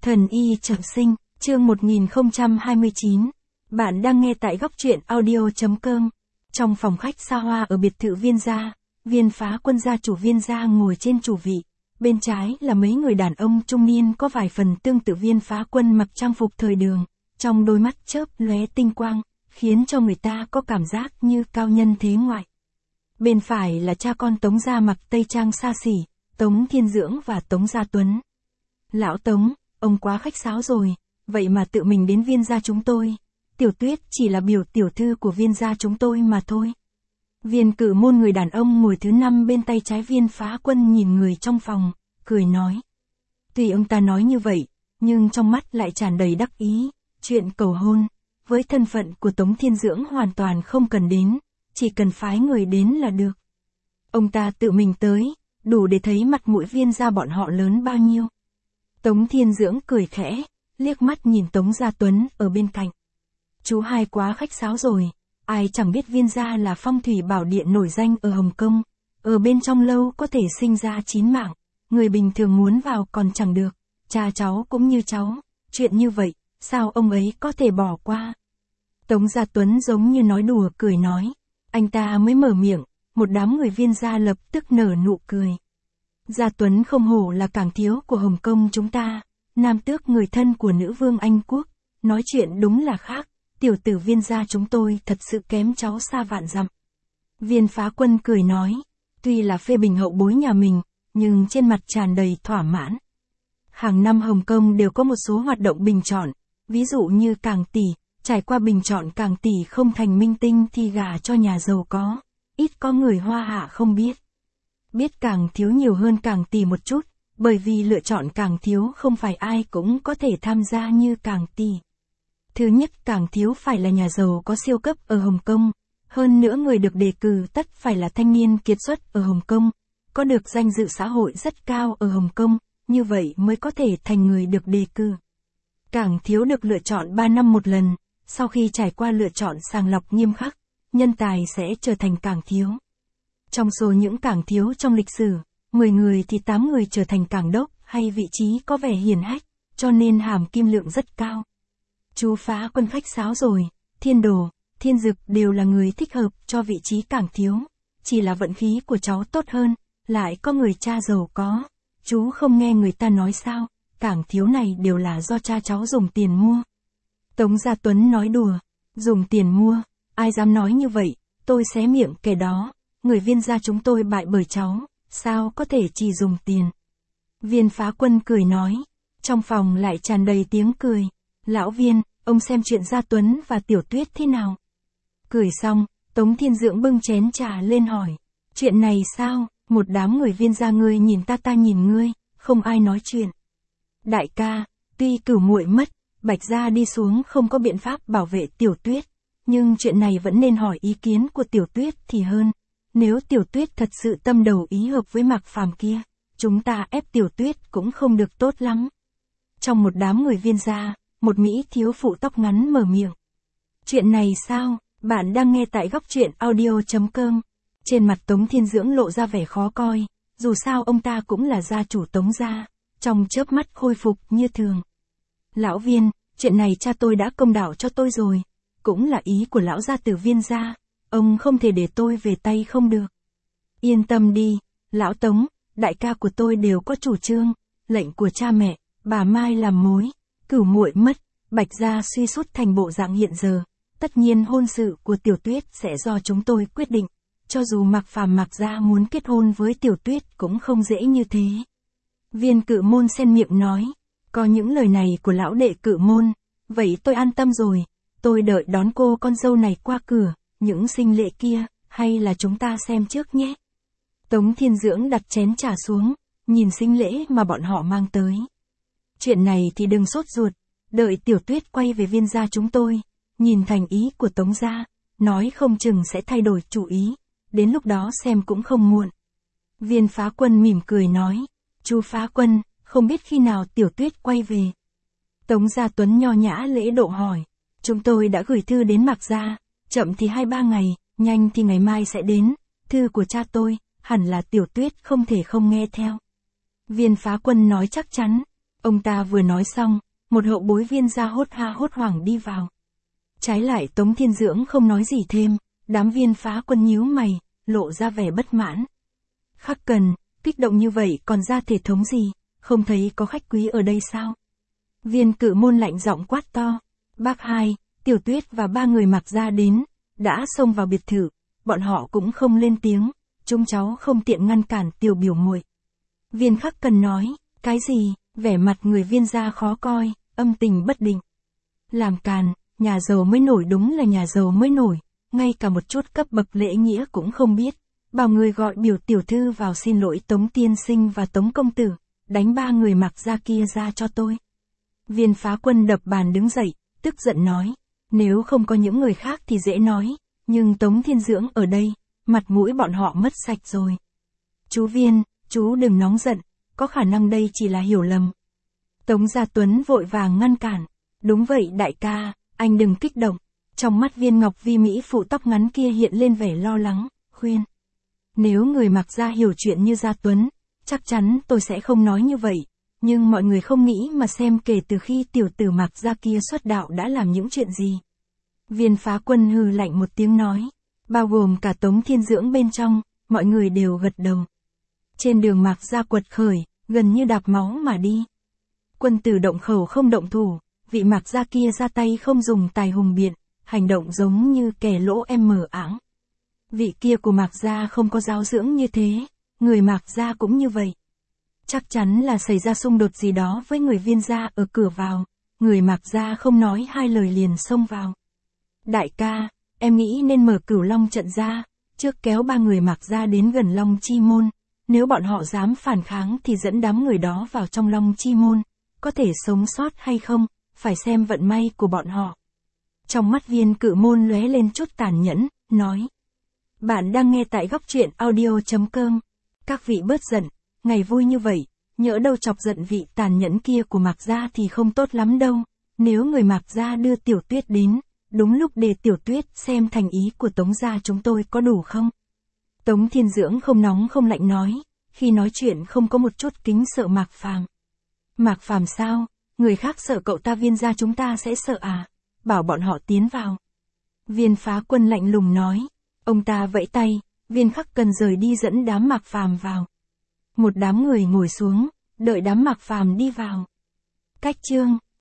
Thần y trọng sinh, chương 1029. Bạn đang nghe tại góc truyện audio.com. Trong phòng khách xa hoa ở biệt thự Viên gia, Viên Phá Quân gia chủ Viên gia ngồi trên chủ vị. Bên trái là mấy người đàn ông trung niên có vài phần tương tự Viên Phá Quân mặc trang phục thời đường, trong đôi mắt chớp lóe tinh quang, khiến cho người ta có cảm giác như cao nhân thế ngoại. Bên phải là cha con Tống gia mặc tây trang xa xỉ, Tống Thiên Dưỡng và Tống Gia Tuấn. Lão Tống, ông quá khách sáo rồi, vậy mà tự mình đến Viên gia chúng tôi. Tiểu Tuyết chỉ là biểu tiểu thư của Viên gia chúng tôi mà thôi. Viên Cử Môn người đàn ông ngồi thứ 5 bên tay trái Viên Phá Quân nhìn người trong phòng, cười nói. Tuy ông ta nói như vậy, nhưng trong mắt lại tràn đầy đắc ý, chuyện cầu hôn, với thân phận của Tống Thiên Dưỡng hoàn toàn không cần đến, chỉ cần phái người đến là được. Ông ta tự mình tới, đủ để thấy mặt mũi Viên gia bọn họ lớn bao nhiêu. Tống Thiên Dưỡng cười khẽ, liếc mắt nhìn Tống Gia Tuấn ở bên cạnh. Chú hai quá khách sáo rồi, ai chẳng biết Viên gia là phong thủy bảo địa nổi danh ở Hồng Kông, ở bên trong lâu có thể sinh ra 9 mạng, người bình thường muốn vào còn chẳng được, cha cháu cũng như cháu, chuyện như vậy, sao ông ấy có thể bỏ qua. Tống Gia Tuấn giống như nói đùa cười nói, anh ta mới mở miệng, một đám người Viên gia lập tức nở nụ cười. Gia Tuấn không hổ là cảng thiếu của Hồng Kông chúng ta, nam tước người thân của nữ vương Anh Quốc, nói chuyện đúng là khác, tiểu tử Viên gia chúng tôi thật sự kém cháu xa vạn dặm. Viên Phá Quân cười nói, tuy là phê bình hậu bối nhà mình, nhưng trên mặt tràn đầy thỏa mãn. Hàng năm Hồng Kông đều có một số hoạt động bình chọn, ví dụ như cảng tỷ, trải qua bình chọn cảng tỷ không thành minh tinh thì gả cho nhà giàu có, ít có người Hoa Hạ không biết. Biết càng thiếu nhiều hơn càng tỷ một chút, bởi vì lựa chọn càng thiếu không phải ai cũng có thể tham gia như càng tỷ. Thứ nhất càng thiếu phải là nhà giàu có siêu cấp ở Hồng Kông, hơn nữa người được đề cử tất phải là thanh niên kiệt xuất ở Hồng Kông, có được danh dự xã hội rất cao ở Hồng Kông, như vậy mới có thể thành người được đề cử. Càng thiếu được lựa chọn 3 năm một lần, sau khi trải qua lựa chọn sàng lọc nghiêm khắc, nhân tài sẽ trở thành càng thiếu. Trong số những cảng thiếu trong lịch sử, 10 người thì 8 người trở thành cảng đốc hay vị trí có vẻ hiển hách, cho nên hàm kim lượng rất cao. Chú Phá Quân khách sáo rồi, Thiên Đồ, Thiên Dực đều là người thích hợp cho vị trí cảng thiếu, chỉ là vận khí của cháu tốt hơn, lại có người cha giàu có. Chú không nghe người ta nói sao, cảng thiếu này đều là do cha cháu dùng tiền mua. Tống Gia Tuấn nói đùa, dùng tiền mua, ai dám nói như vậy, tôi xé miệng kẻ đó. Người Viên gia chúng tôi bại bởi cháu, sao có thể chỉ dùng tiền. Viên Phá Quân cười nói, trong phòng lại tràn đầy tiếng cười. Lão Viên, ông xem chuyện Gia Tuấn và Tiểu Tuyết thế nào. Cười xong, Tống Thiên Dưỡng bưng chén trà lên hỏi, chuyện này sao, một đám người Viên gia ngươi nhìn ta nhìn ngươi, không ai nói chuyện. Đại ca, tuy Cửu muội mất, Bạch gia đi xuống không có biện pháp bảo vệ Tiểu Tuyết, nhưng chuyện này vẫn nên hỏi ý kiến của Tiểu Tuyết thì hơn. Nếu Tiểu Tuyết thật sự tâm đầu ý hợp với Mạc Phàm kia, chúng ta ép Tiểu Tuyết cũng không được tốt lắm. Trong một đám người Viên gia, một Mỹ thiếu phụ tóc ngắn mở miệng. Chuyện này sao, bạn đang nghe tại góc truyện audio.com. Trên mặt Tống Thiên Dưỡng lộ ra vẻ khó coi, dù sao ông ta cũng là gia chủ Tống gia, trong chớp mắt khôi phục như thường. Lão Viên, chuyện này cha tôi đã công đạo cho tôi rồi, cũng là ý của lão gia tử Viên gia. Ông không thể để tôi về tay không được. Yên tâm đi, lão Tống, đại ca của tôi đều có chủ trương, lệnh của cha mẹ, bà Mai làm mối, Cửu muội mất, Bạch gia suy sút thành bộ dạng hiện giờ, tất nhiên hôn sự của Tiểu Tuyết sẽ do chúng tôi quyết định, cho dù Mạc Phàm Mạc gia muốn kết hôn với Tiểu Tuyết cũng không dễ như thế. Viên Cự Môn xen miệng nói, có những lời này của lão đệ Cự Môn, vậy tôi an tâm rồi, tôi đợi đón cô con dâu này qua cửa. Những sinh lễ kia, hay là chúng ta xem trước nhé. Tống Thiên Dưỡng đặt chén trà xuống, nhìn sinh lễ mà bọn họ mang tới. Chuyện này thì đừng sốt ruột, đợi Tiểu Tuyết quay về Viên gia chúng tôi, nhìn thành ý của Tống gia, nói không chừng sẽ thay đổi chủ ý, đến lúc đó xem cũng không muộn. Viên Phá Quân mỉm cười nói, chú Phá Quân, không biết khi nào Tiểu Tuyết quay về. Tống Gia Tuấn nho nhã lễ độ hỏi, chúng tôi đã gửi thư đến Mạc gia. Chậm thì 2-3 ngày, nhanh thì ngày mai sẽ đến, thư của cha tôi, hẳn là Tiểu Tuyết không thể không nghe theo. Viên Phá Quân nói chắc chắn, Ông ta vừa nói xong, một hậu bối Viên gia hốt ha hốt hoảng đi vào. Trái lại Tống Thiên Dưỡng không nói gì thêm, đám Viên Phá Quân nhíu mày, lộ ra vẻ bất mãn. Khắc Cần, kích động như vậy còn ra thể thống gì, không thấy có khách quý ở đây sao? Viên Cự Môn lạnh giọng quát to. Bác Hai, Tiểu Tuyết và 3 người Mạc gia đến, đã xông vào biệt thự, bọn họ cũng không lên tiếng, chúng cháu không tiện ngăn cản tiểu biểu muội. Viên Khắc Cần nói, cái gì? Vẻ mặt người Viên gia khó coi, âm tình bất định. Làm càn, nhà giàu mới nổi đúng là nhà giàu mới nổi, ngay cả một chút cấp bậc lễ nghĩa cũng không biết. Bảo người gọi biểu tiểu thư vào xin lỗi Tống tiên sinh và Tống công tử, đánh 3 người Mạc gia kia ra cho tôi. Viên Phá Quân đập bàn đứng dậy, tức giận nói, nếu không có những người khác thì dễ nói, nhưng Tống Thiên Dưỡng ở đây, mặt mũi bọn họ mất sạch rồi. Chú Viên, chú đừng nóng giận, có khả năng đây chỉ là hiểu lầm. Tống Gia Tuấn vội vàng ngăn cản, đúng vậy đại ca, anh đừng kích động. Trong mắt Viên Ngọc Vi Mỹ phụ tóc ngắn kia hiện lên vẻ lo lắng, khuyên. Nếu người Mạc gia hiểu chuyện như Gia Tuấn, chắc chắn tôi sẽ không nói như vậy. Nhưng mọi người không nghĩ mà xem kể từ khi tiểu tử Mạc gia kia xuất đạo đã làm những chuyện gì. Viên Phá Quân hừ lạnh một tiếng nói, bao gồm cả Tống Thiên Dưỡng bên trong, mọi người đều gật đầu. Trên đường Mạc gia quật khởi, gần như đạp máu mà đi. Quân tử động khẩu không động thủ, vị Mạc gia kia ra tay không dùng tài hùng biện, hành động giống như kẻ lỗ em mở áng. Vị kia của Mạc gia không có giáo dưỡng như thế, người Mạc gia cũng như vậy. Chắc chắn là xảy ra xung đột gì đó với người Viên gia ở cửa vào, người Mạc gia không nói hai lời liền xông vào. Đại ca, em nghĩ nên mở Cửu Long trận ra, trước kéo 3 người Mạc gia đến gần Long Chi Môn, nếu bọn họ dám phản kháng thì dẫn đám người đó vào trong Long Chi Môn, có thể sống sót hay không, phải xem vận may của bọn họ. Trong mắt Viên Cự Môn lóe lên chút tàn nhẫn, nói. Bạn đang nghe tại góc truyện audio.com. Các vị bớt giận, ngày vui như vậy, nhỡ đâu chọc giận vị tàn nhẫn kia của Mạc gia thì không tốt lắm đâu. Nếu người Mạc gia đưa Tiểu Tuyết đến, đúng lúc để Tiểu Tuyết xem thành ý của Tống gia chúng tôi có đủ không? Tống Thiên Dưỡng không nóng không lạnh nói, khi nói chuyện không có một chút kính sợ Mạc Phàm. Mạc Phàm sao? Người khác sợ cậu ta Viên gia chúng ta sẽ sợ à? Bảo bọn họ tiến vào. Viên Phá Quân lạnh lùng nói. Ông ta vẫy tay, Viên Khắc Cần rời đi dẫn đám Mạc Phàm vào. Một đám người ngồi xuống, đợi đám Mạc Phàm đi vào. Cách chương